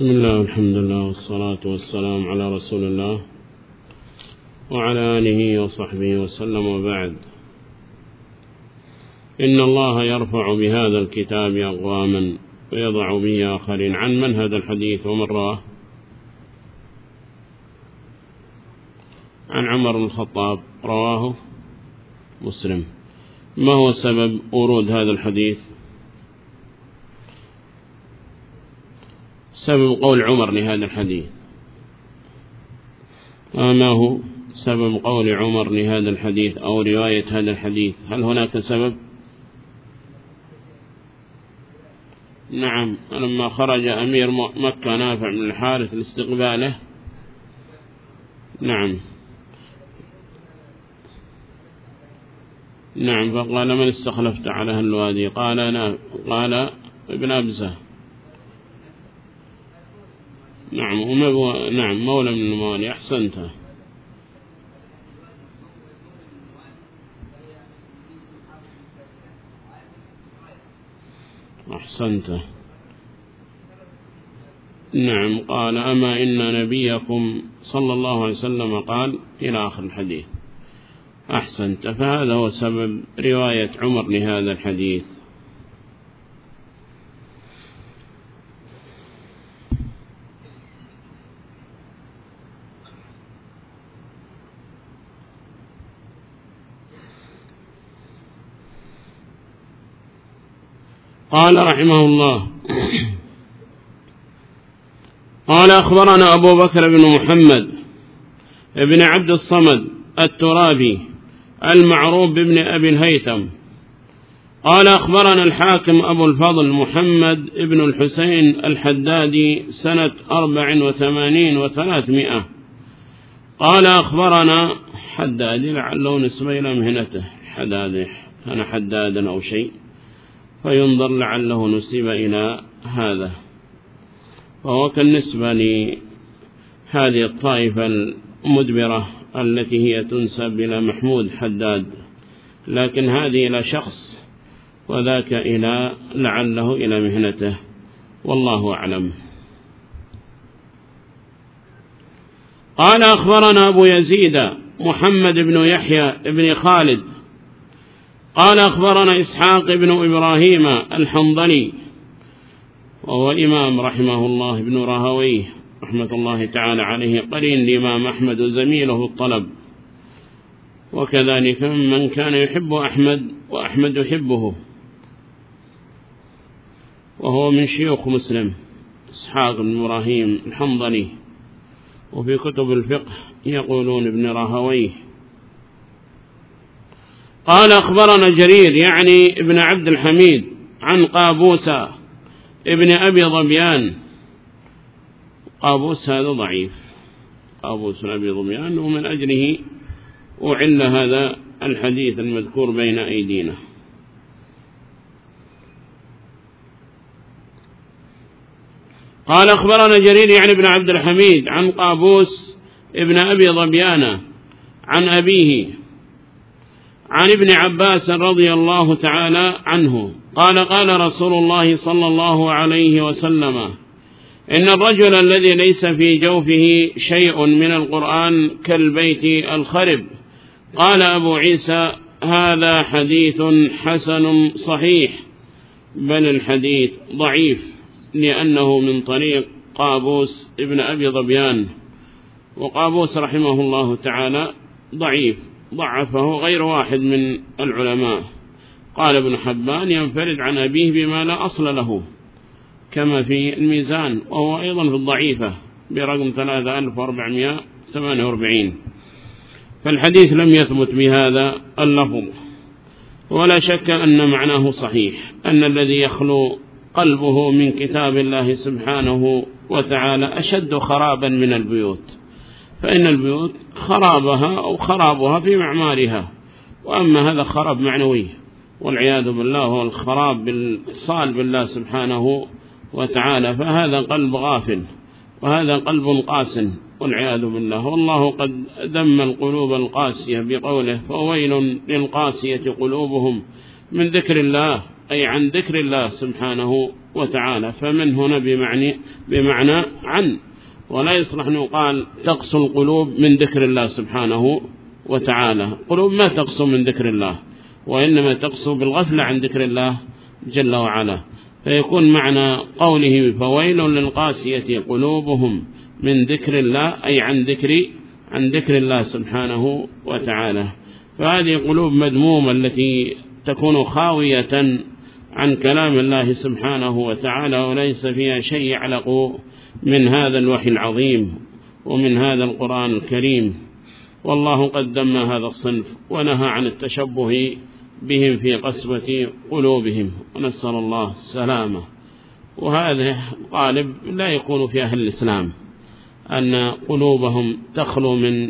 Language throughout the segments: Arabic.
بسم الله والحمد لله والصلاة والسلام على رسول الله وعلى آله وصحبه وسلم، وبعد. إن الله يرفع بهذا الكتاب أقواما ويضع به آخرين. عن من هذا الحديث ومن رواه؟ عن عمر بن الخطاب، رواه مسلم. ما هو سبب ورود هذا الحديث؟ سبب قول عمر لهذا الحديث، ما هو سبب قول عمر لهذا الحديث أو رواية هذا الحديث؟ هل هناك سبب؟ نعم، لما خرج أمير مكة نافع بن الحارث لاستقباله، نعم، فقال: من استخلفت على هالوادي؟ قال: أنا. قال: ابن أبزة. نعم، مولى من الموالي. أحسنت. نعم، قال: أما إن نبيكم صلى الله عليه وسلم قال، إلى آخر الحديث. أحسنت. فهذا هو سبب رواية عمر لهذا الحديث. قال رحمه الله: قال: أخبرنا أبو بكر بن محمد ابن عبد الصمد الترابي المعروف بابن أبي الهيثم قال: أخبرنا الحاكم أبو الفضل محمد ابن الحسين الحدادي سنة 84 و300. قال: أخبرنا حدادي، لعله نسبة إلى مهنته، حدادي أنا حدادا أو شيء، فينظر لعله نسب إلى هذا، وهو كالنسبة لهذه الطائفة المدبرة التي هي تنسب إلى محمود حداد، لكن هذه إلى شخص وذاك لعله إلى مهنته، والله أعلم. قال: أخبرنا أبو يزيد محمد بن يحيى بن خالد قال: أخبرنا إسحاق بن إبراهيم الحنظلي، وهو إمام رحمه الله ابن راهويه رحمة الله تعالى عليه، قرين الإمام أحمد وزميله الطلب، وكذلك من كان يحب أحمد وأحمد يحبه، وهو من شيوخ مسلم، إسحاق بن إبراهيم الحنظلي، وفي كتب الفقه يقولون ابن راهويه. قال: أخبرنا جرير يعني ابن عبد الحميد عن قابوس ابن أبي ظبيان. قابوس هذا ضعيف، قابوس أبي ظبيان، ومن أجله أعل هذا الحديث المذكور بين أيدينا. قال: أخبرنا جرير يعني ابن عبد الحميد عن قابوس ابن أبي ظبيان عن أبيه عن ابن عباس رضي الله تعالى عنه قال: قال رسول الله صلى الله عليه وسلم: إن الرجل الذي ليس في جوفه شيء من القرآن كالبيت الخرب. قال أبو عيسى: هذا حديث حسن صحيح، بل الحديث ضعيف، لأنه من طريق قابوس ابن أبي ظبيان، وقابوس رحمه الله تعالى ضعيف، ضعفه غير واحد من العلماء. قال ابن حبان: ينفرد عن أبيه بما لا أصل له، كما في الميزان، وهو أيضا في الضعيفة برقم 3448. فالحديث لم يثبت بهذا اللفظ، ولا شك أن معناه صحيح، أن الذي يخلو قلبه من كتاب الله سبحانه وتعالى أشد خرابا من البيوت، فإن البيوت خرابها أو خرابها في معمارها، وأما هذا خراب معنوي والعياذ بالله، هو الخراب بالاتصال بالله سبحانه وتعالى، فهذا قلب غافل، وهذا قلب قاس والعياذ بالله. والله قد ذم القلوب القاسية بقوله: فويل للقاسية قلوبهم من ذكر الله، أي عن ذكر الله سبحانه وتعالى. فمن هنا بمعنى عن، ولا يصلح أن يقال تقسو القلوب من ذكر الله سبحانه وتعالى. قلوب ما تقسو من ذكر الله، وإنما تقسو بالغفلة عن ذكر الله جل وعلا. فيكون معنى قوله فويل للقاسية قلوبهم من ذكر الله، أي عن ذكر الله سبحانه وتعالى. فهذه قلوب مذمومة التي تكون خاوية عن كلام الله سبحانه وتعالى، وليس فيها شيء يعلق من هذا الوحي العظيم ومن هذا القرآن الكريم. والله قد ذم هذا الصنف ونهى عن التشبه بهم في قسوة قلوبهم، ونسأل الله السلامة. وهذا غالب لا يكون في أهل الإسلام، أن قلوبهم تخلو من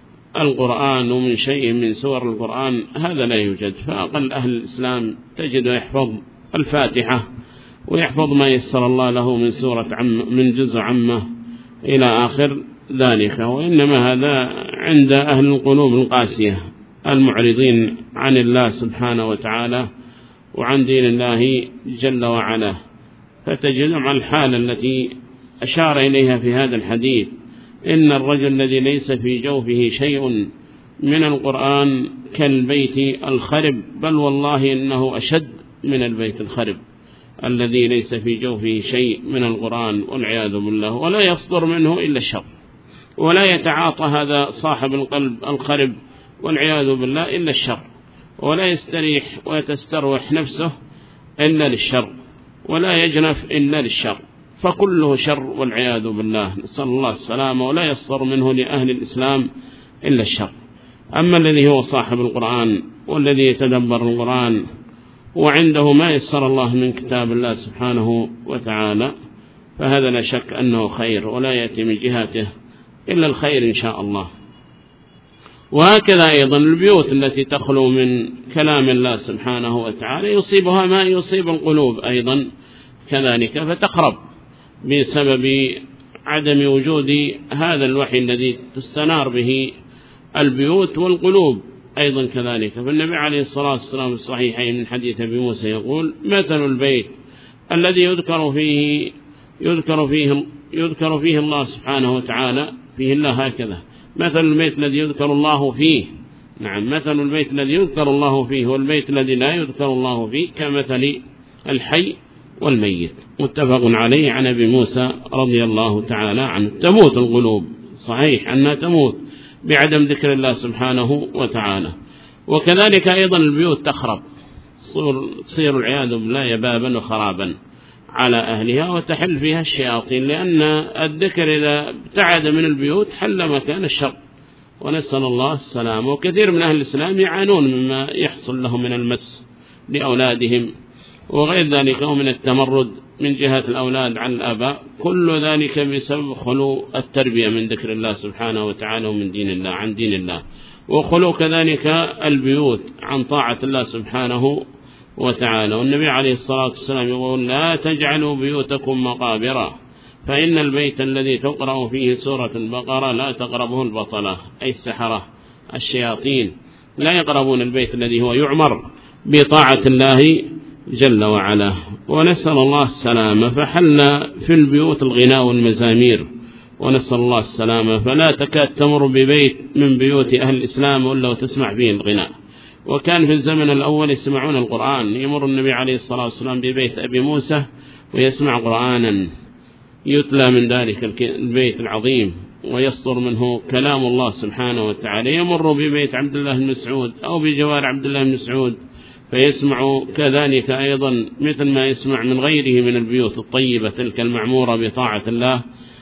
القرآن ومن شيء من سور القرآن، هذا لا يوجد. فأقل أهل الإسلام تجد يحفظ الفاتحة ويحفظ ما يسر الله له من سورة من جزء عامة إلى آخر ذلك. وإنما هذا عند أهل القلوب القاسية المعرضين عن الله سبحانه وتعالى وعن دين الله جل وعلا. فتجدهم على الحالة التي أشار إليها في هذا الحديث: إن الرجل الذي ليس في جوفه شيء من القرآن كالبيت الخرب، بل والله إنه أشد من البيت الخرب الذي ليس في جوفه شيء من القرآن والعياذ بالله، ولا يصدر منه إلا الشر، ولا يتعاطى هذا صاحب القلب الخرب والعياذ بالله إلا الشر، ولا يستريح ويتستروح نفسه إلا للشر، ولا يجنف إلا للشر، فكله شر والعياذ بالله، نسأل الله السلامة. ولا يصدر منه لأهل الإسلام إلا الشر. أما الذي هو صاحب القرآن والذي يتدبر القرآن وعنده ما يسر الله من كتاب الله سبحانه وتعالى، فهذا لا شك أنه خير، ولا يأتي من جهته إلا الخير إن شاء الله. وهكذا أيضا البيوت التي تخلو من كلام الله سبحانه وتعالى يصيبها ما يصيب القلوب أيضا كذلك، فتخرب بسبب عدم وجود هذا الوحي الذي تستنار به البيوت والقلوب أيضا كذلك. فالنبي عليه الصلاة والسلام الصحيحين من حديث أبي موسى يقول: مثل البيت الذي يذكر فيه الله سبحانه وتعالى، فيه الله هكذا، مثل البيت الذي يذكر الله فيه، نعم، مثل البيت الذي يذكر الله فيه والبيت الذي لا يذكر الله فيه كمثل الحي والميت. متفق عليه عن أبي موسى رضي الله تعالى عنه. تموت القلوب، صحيح أنها تموت بعدم ذكر الله سبحانه وتعالى. وكذلك أيضا البيوت تخرب، تصير العياذ بالله يبابا وخرابا على أهلها، وتحل فيها الشياطين، لأن الذكر إذا ابتعد من البيوت حل مكان الشر، ونسأل الله السلام. وكثير من أهل الإسلام يعانون مما يحصل لهم من المس لأولادهم وغير ذلك، ومن التمرد من جهة الأولاد عن الآباء، كل ذلك بسبب خلو التربية من ذكر الله سبحانه وتعالى ومن دين الله، عن دين الله، وخلو كذلك البيوت عن طاعة الله سبحانه وتعالى. والنبي عليه الصلاة والسلام يقول: لا تجعلوا بيوتكم مقابر، فإن البيت الذي تقرأ فيه سورة البقرة لا تقربه البطلة، أي السحرة الشياطين، لا يقربون البيت الذي هو يعمر بطاعة الله جل وعلا. ونسأل الله السلامة. فحل في البيوت الغناء والمزامير، ونسأل الله السلامة. فلا تكاد تمر ببيت من بيوت أهل الإسلام إلا وتسمع فيه الغناء. وكان في الزمن الأول يسمعون القرآن، يمر النبي عليه الصلاة والسلام ببيت أبي موسى ويسمع قرآنا يتلى من ذلك البيت العظيم، ويصدر منه كلام الله سبحانه وتعالى. يمر ببيت عبد الله بن مسعود أو بجوار عبد الله بن مسعود فيسمع كذلك أيضا مثل ما يسمع من غيره من البيوت الطيبة تلك المعمورة بطاعة الله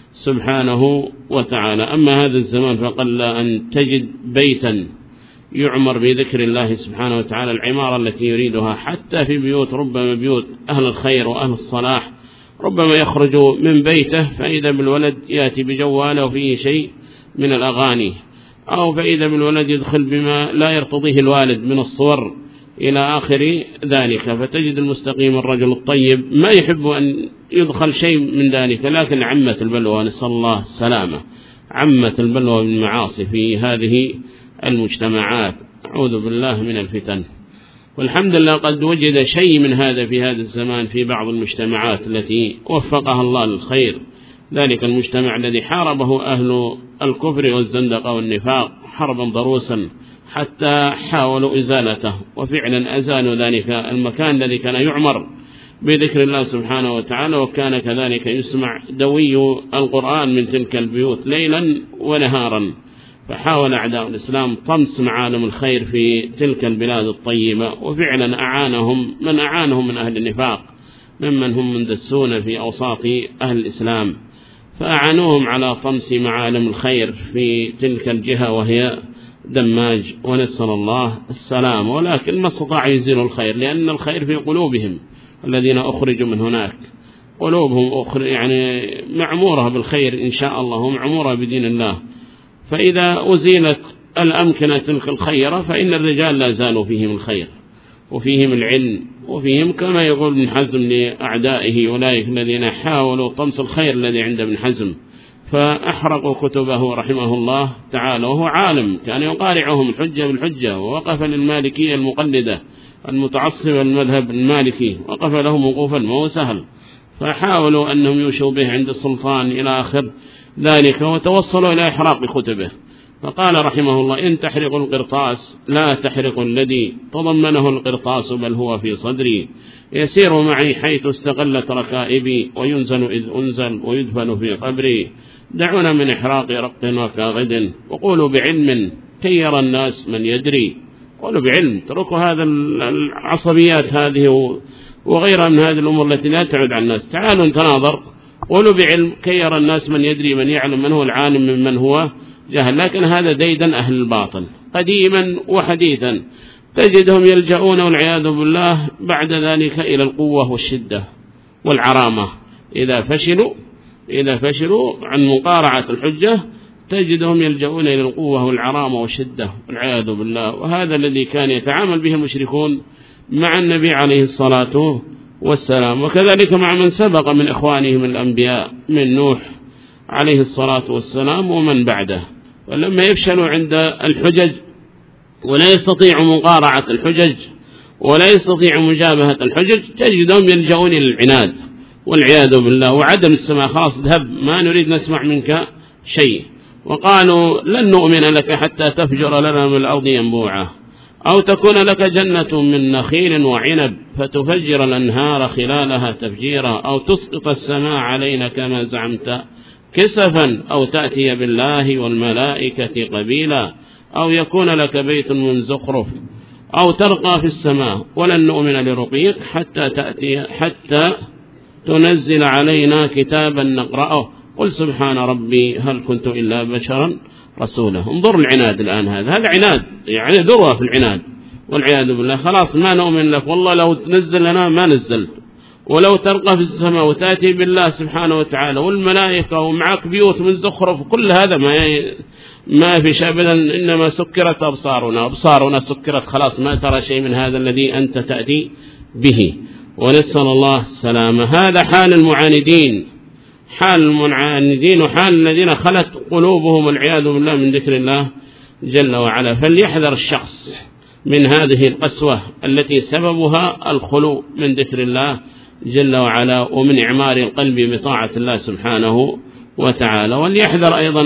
سبحانه وتعالى. أما هذا الزمان فقل أن تجد بيتا يعمر بذكر الله سبحانه وتعالى، العمارة التي يريدها حتى في بيوت، ربما بيوت أهل الخير وأهل الصلاح، ربما يخرج من بيته فإذا بالولد يأتي بجواله فيه شيء من الأغاني، أو فإذا بالولد يدخل بما لا يرتضيه الوالد من الصور إلى آخر ذلك. فتجد المستقيم الرجل الطيب ما يحب أن يدخل شيء من ذلك، لكن عمت البلوى، نسأل الله السلامة، عمت البلوى بالمعاصي في هذه المجتمعات، أعوذ بالله من الفتن. والحمد لله قد وجد شيء من هذا في هذا الزمان في بعض المجتمعات التي وفقها الله للخير. ذلك المجتمع الذي حاربه أهل الكفر والزندقة والنفاق حربا ضروسا حتى حاولوا إزالته، وفعلا أزالوا ذلك المكان الذي كان يعمر بذكر الله سبحانه وتعالى، وكان كذلك يسمع دوي القرآن من تلك البيوت ليلا ونهارا. فحاول أعداء الإسلام طمس معالم الخير في تلك البلاد الطيبة، وفعلا أعانهم من أهل النفاق ممن هم مندسون في أوساط أهل الإسلام، فأعانوهم على طمس معالم الخير في تلك الجهة وهي دماج، ونسأل الله السلام. ولكن ما استطاع يزيل الخير، لأن الخير في قلوبهم الذين أخرجوا من هناك، قلوبهم يعني معمورة بالخير إن شاء الله، ومعمورة بدين الله. فإذا أزيلت الأمكنة تلك الخيرة فإن الرجال لا زالوا فيهم الخير وفيهم العلم وفيهم، كما يقول ابن حزم لأعدائه أولئك الذين حاولوا طمس الخير الذي عند ابن حزم، فأحرقوا كتبه رحمه الله تعالى، وهو عالم كان يقارعهم الحجة بالحجة، ووقف للمالكية المقلدة المتعصبة المذهب المالكي، وقف لهم وقوفا ما هو سهل، فحاولوا أنهم يوشوا به عند السلطان إلى آخر ذلك، وتوصلوا إلى إحراق كتبه. فقال رحمه الله: إن تحرق القرطاس لا تحرق الذي تضمنه القرطاس، بل هو في صدري، يسير معي حيث استقلت ركائبي، وينزل إذ أنزل ويدفن في قبري. دعونا من إحراق رق وكاغد، وقولوا بعلم كي يرى الناس من يدري. قولوا بعلم، تركوا هذا العصبيات هذه وغيرها من هذه الأمور التي لا تعود على الناس. تعالوا نتناظر، قولوا بعلم كي يرى الناس من يدري، من يعلم من هو العالم ممن هو جهل. لكن هذا ديدا أهل الباطل قديما وحديثا، تجدهم يلجؤون والعياذ بالله بعد ذلك إلى القوة والشدة والعرامة. إذا فشلوا عن مقارعة الحجة تجدهم يلجؤون إلى القوة والعرامة والشدة والعياذ بالله. وهذا الذي كان يتعامل به المشركون مع النبي عليه الصلاة والسلام، وكذلك مع من سبق من إخوانهم الأنبياء من نوح عليه الصلاة والسلام ومن بعده. ولما يفشلوا عند الحجج ولا يستطيعوا مقارعة الحجج ولا يستطيعوا مجابهة الحجج، تجدهم يلجؤون إلى العناد والعياذ بالله وعدم السماع. خلاص اذهب، ما نريد نسمع منك شيء. وقالوا: لن نؤمن لك حتى تفجر لنا من الأرض ينبوعا، أو تكون لك جنة من نخيل وعنب فتفجر الأنهار خلالها تفجيرا، أو تسقط السماء علينا كما زعمت كسفا، أو تأتي بالله والملائكة قبيلا، أو يكون لك بيت من زخرف، أو ترقى في السماء. ولن نؤمن لرقيك حتى تنزل علينا كتابا نقرأه، قل سبحان ربي هل كنت إلا بشرا رسولا. انظر العناد الآن، هذا عناد، يعني ذروة في العناد والعياذ بالله. خلاص ما نؤمن لك، والله لو تنزل لنا ما نزلت، ولو ترقى في السماء وتأتي بالله سبحانه وتعالى والملائكة ومعك بيوت من زخرف، كل هذا ما في شيء أبدا، إنما سكرت أبصارنا سكرت، خلاص ما ترى شيء من هذا الذي أنت تأتي به. ونسأل الله السلامة. هذا حال المعاندين، وحال الذين خلت قلوبهم والعياذ بالله من ذكر الله جل وعلا. فليحذر الشخص من هذه القسوة التي سببها الخلو من ذكر الله جل وعلا ومن إعمار القلب بطاعة الله سبحانه وتعالى. وليحذر أيضا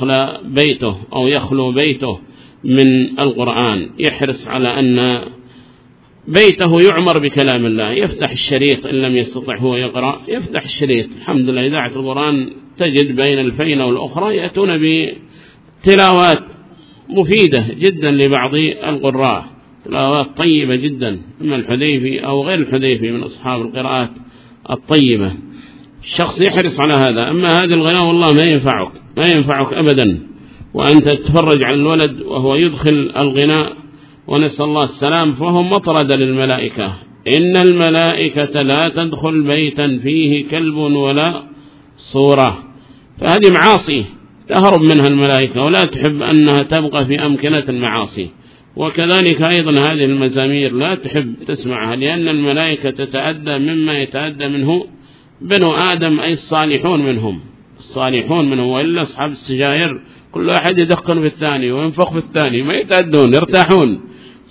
يخلو بيته من القرآن، يحرص على أن بيته يعمر بكلام الله. يفتح الشريط إن لم يستطع هو يقرأ، يفتح الشريط. الحمد لله إذاعة القرآن تجد بين الفينة والأخرى يأتون بتلاوات مفيدة جدا لبعض القراء، تلاوات طيبة جدا، إما الحذيفي أو غير الحذيفي من أصحاب القراءات الطيبة. الشخص يحرص على هذا. أما هذا الغناء والله ما ينفعك أبدا، وأنت تتفرج على الولد وهو يدخل الغناء ونسأل الله السلام، فهم مطردة للملائكة. إن الملائكة لا تدخل بيتا فيه كلب ولا صورة. فهذه معاصي تهرب منها الملائكة، ولا تحب أنها تبقى في أمكنة المعاصي. وكذلك أيضا هذه المزامير لا تحب تسمعها، لأن الملائكة تتأدى مما يتأدى منه بنو آدم، أي الصالحون منهم، وإلا أصحاب السجائر كل واحد يدخن في الثاني وينفخ في الثاني، ما يتأدون، يرتاحون.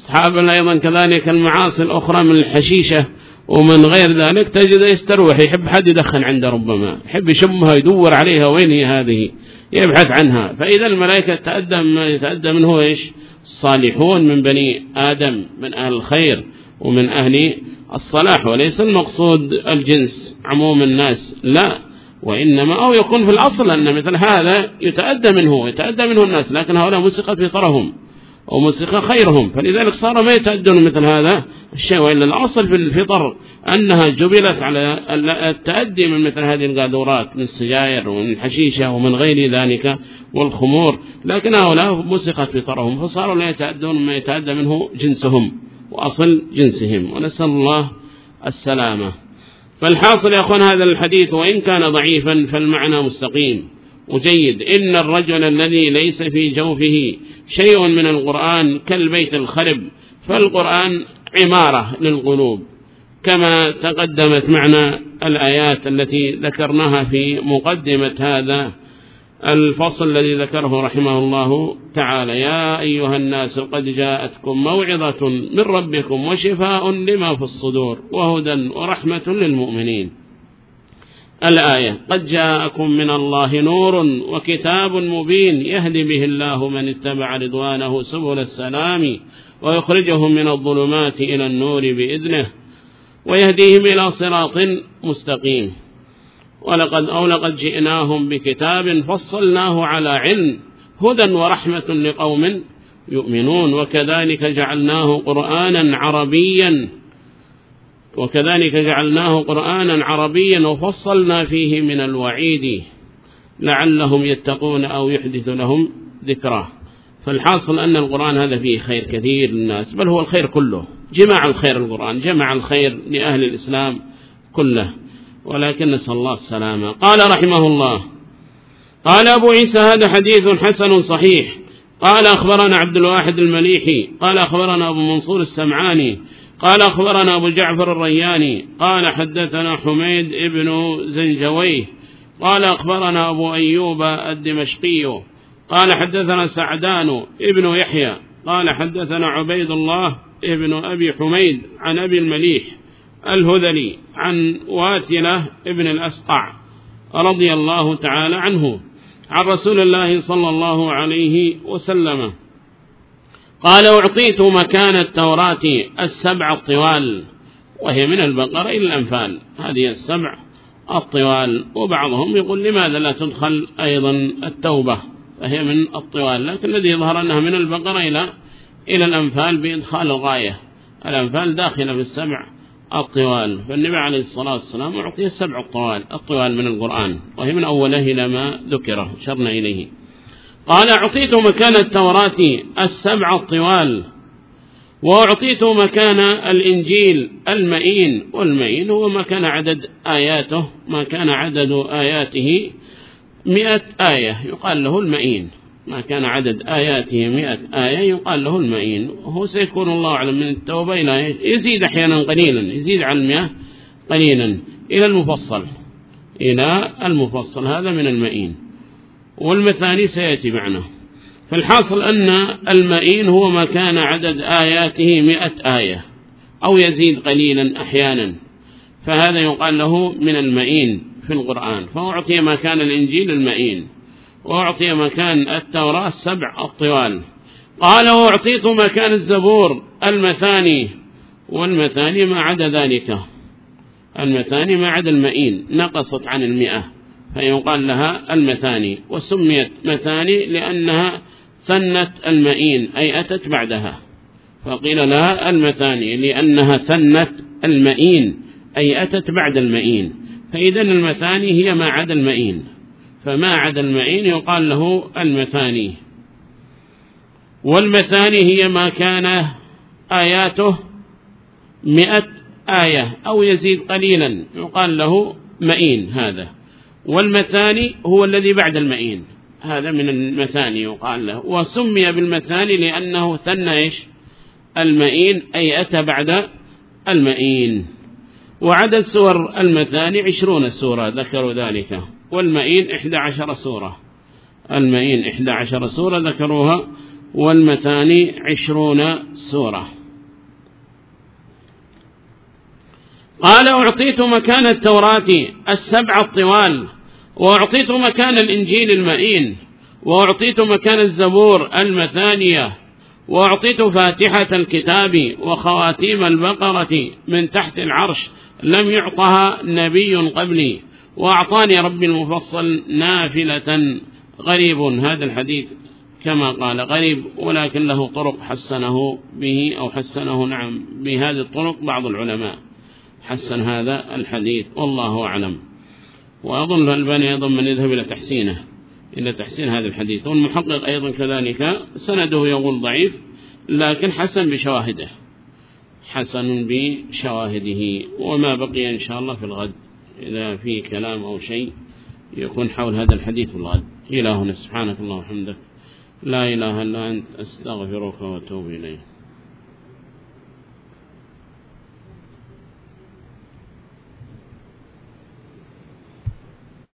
أصحابنا أيضا كذلك المعاصي الأخرى من الحشيشة ومن غير ذلك تجد يستروح، يحب حد يدخن عنده، ربما يحب يشمها يدور عليها وين هي هذه، يبحث عنها. فإذا الملائكة يتأدى منه إيش؟ الصالحون من بني آدم، من أهل الخير ومن أهل الصلاح، وليس المقصود الجنس عموم الناس، لا، وإنما أو يكون في الأصل أن مثل هذا يتأدى منه الناس، لكن هؤلاء مسقت فطرهم ومسق خيرهم، فلذلك صار ما يتأدون مثل هذا الشيء، وإلا الأصل في الفطر أنها جبلت على التأدي من مثل هذه القاذورات من السجائر ومن الحشيشة ومن غير ذلك والخمور، لكن هؤلاء مسقت فطرهم فصاروا لا يتأدون ما يتأدى منه جنسهم وأصل جنسهم، ونسأل الله السلامة. فالحاصل يا أخوان هذا الحديث وإن كان ضعيفا فالمعنى مستقيم وجيد. إن الرجل الذي ليس في جوفه شيء من القرآن كالبيت الخرب، فالقرآن عمارة للقلوب كما تقدمت معنا الآيات التي ذكرناها في مقدمة هذا الفصل الذي ذكره رحمه الله تعالى: يا أيها الناس قد جاءتكم موعظة من ربكم وشفاء لما في الصدور وهدى ورحمة للمؤمنين. الآية: قد جاءكم من الله نور وكتاب مبين يهدي به الله من اتبع رضوانه سبل السلام ويخرجهم من الظلمات إلى النور بإذنه ويهديهم إلى صراط مستقيم. لقد جئناهم بكتاب فصلناه على علم هدى ورحمة لقوم يؤمنون وكذلك جعلناه قرآنا عربيا وفصلنا فيه من الوعيد لعلهم يتقون أو يحدث لهم ذكرى. فالحاصل أن القرآن هذا فيه خير كثير للناس، بل هو الخير كله، جمع الخير القرآن، جمع الخير لأهل الإسلام كله، ولكن نسأل الله السلامة. قال رحمه الله: قال أبو عيسى هذا حديث حسن صحيح. قال أخبرنا عبد الواحد المليحي قال أخبرنا أبو منصور السمعاني قال أخبرنا أبو جعفر الرياني قال حدثنا حميد ابن زنجويه قال أخبرنا أبو أيوب الدمشقي قال حدثنا سعدان ابن يحيى قال حدثنا عبيد الله ابن أبي حميد عن أبي المليح الهذلي عن واتلة ابن الأسقع رضي الله تعالى عنه عن رسول الله صلى الله عليه وسلم قال: أعطيت مكان التوراة 7 الطوال، وهي من البقرة إلى الأنفال، هذه 7 الطوال. وبعضهم يقول لماذا لا تدخل أيضا التوبة، فهي من الطوال، لكن الذي يظهر أنها من البقرة إلى الأنفال بإدخال الغاية، الأنفال داخلة في 7 الطوال. فالنبي عليه الصلاة والسلام أعطي 7 الطوال من القرآن، وهي من أوله إلى ما ذكره شرنا إليه. قال: أعطيت مكان التوراة 7 الطوال، وأعطيت مكان الإنجيل المئين، والمئين هو ما كان عدد آياته، ما كان عدد آياته 100 آية يقال له المئين، ما كان عدد آياته 100 آية يقال له المئين. وهو سيكون الله أعلم من التوبة إلى يزيد أحيانا قليلا، يزيد عن 100 قليلا إلى المفصل، هذا من المئين. والمثاني سيأتي معنا. فالحاصل أن المئين هو ما كان عدد آياته 100 آية أو يزيد قليلا أحيانا، فهذا يقال له من المئين في القرآن. فأعطي مكان الإنجيل المئين، وأعطي مكان التوراة 7 الطوال. قال: وأعطيت مكان الزبور المثاني، والمثاني ما عدا ذلك، المثاني ما عدا المئين، نقصت عن 100، فيقال لها المثاني، وسميت مثاني لأنها ثنت المئين أي أتت بعدها، فقيل لها المثاني لأنها ثنت المئين أي أتت بعد المئين. فإذن المثاني هي ما عدا المئين، فما عدا المئين يقال له المثاني. والمثاني هي ما كان آياته 100 آية أو يزيد قليلا يقال له مئين هذا. والمثاني هو الذي بعد المئين، هذا من المثاني يقال له. وسمي بالمثاني لأنه ثنى المئين أي أتى بعد المئين. وعدد سور المثاني 20 سورة ذكروا ذلك، والمئين 11 سورة، المئين 11 سورة ذكروها والمثاني 20 سورة. قال أعطيت مكان التوراة 7 الطوال، وأعطيت مكان الإنجيل المئين، وأعطيت مكان الزبور 8، وأعطيت فاتحة الكتاب وخواتيم البقرة من تحت العرش لم يعطها نبي قبلي، وأعطاني ربي المفصل نافلة. غريب هذا الحديث كما قال غريب، ولكن له طرق حسنه به أو حسنه نعم بهذه الطرق بعض العلماء حسن هذا الحديث والله أعلم. وأظن الألباني أيضا من يذهب إلى تحسينه إلى تحسين هذا الحديث، والمحقق أيضا كذلك سنده يقول ضعيف لكن حسن بشواهده، حسن بشواهده. وما بقي إن شاء الله في الغد إذا في كلام أو شيء يكون حول هذا الحديث في الغد. إلهنا سبحانك اللهم وبحمدك لا إله إلا أنت أستغفرك وأتوب إليك.